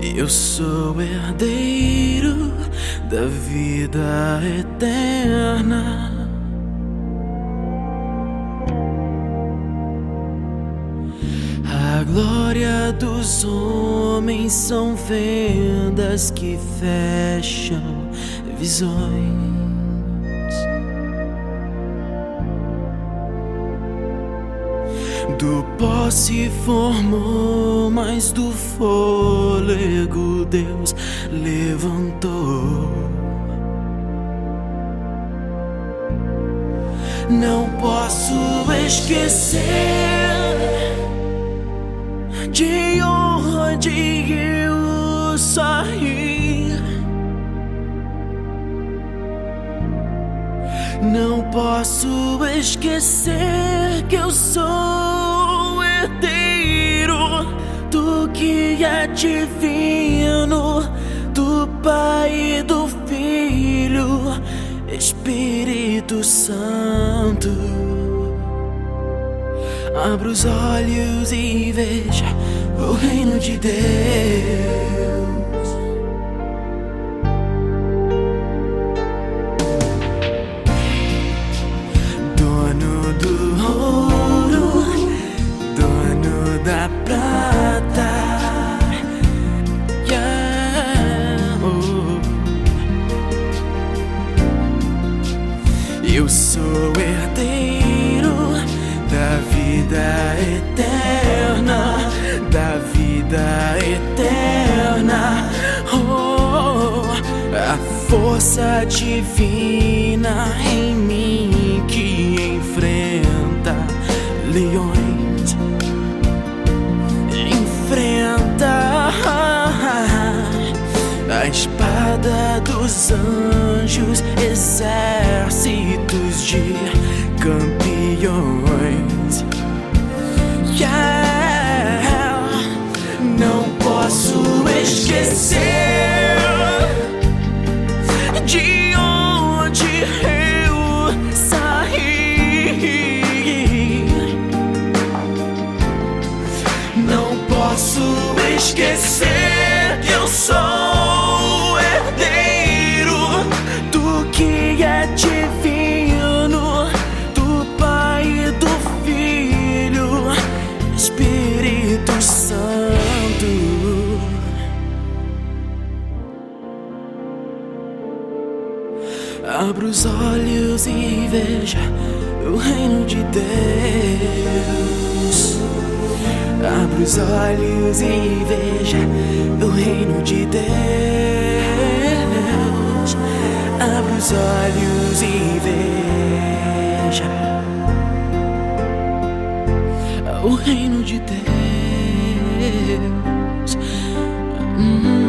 Eu sou herdeiro da vida eterna. A glória dos homens são vendas que fecham visões. Do pó se formou, mas do fôlego Deus levantou. Não posso esquecer de onde eu saí. Não posso esquecer que eu sou herdeiro do que é divino, do Pai e do Filho, Espírito Santo. Abra os olhos e veja o reino de Deus. Dono do ouro, dono da prata, yeah, oh. Eu sou herdeiro da vida eterna, da vida eterna. Oh, a força divina em mim que enfrenta leões, enfrenta a espada dos anjos, exércitos de campeões. Yeah. Não posso esquecer de onde eu saí. Não posso esquecer que eu sou herdeiro do que é divino, do Pai e do Filho, Espírito Santo. Abra os olhos e veja o reino de Deus. Abra os olhos e veja o reino de Deus. Abra os olhos e veja o reino de Deus.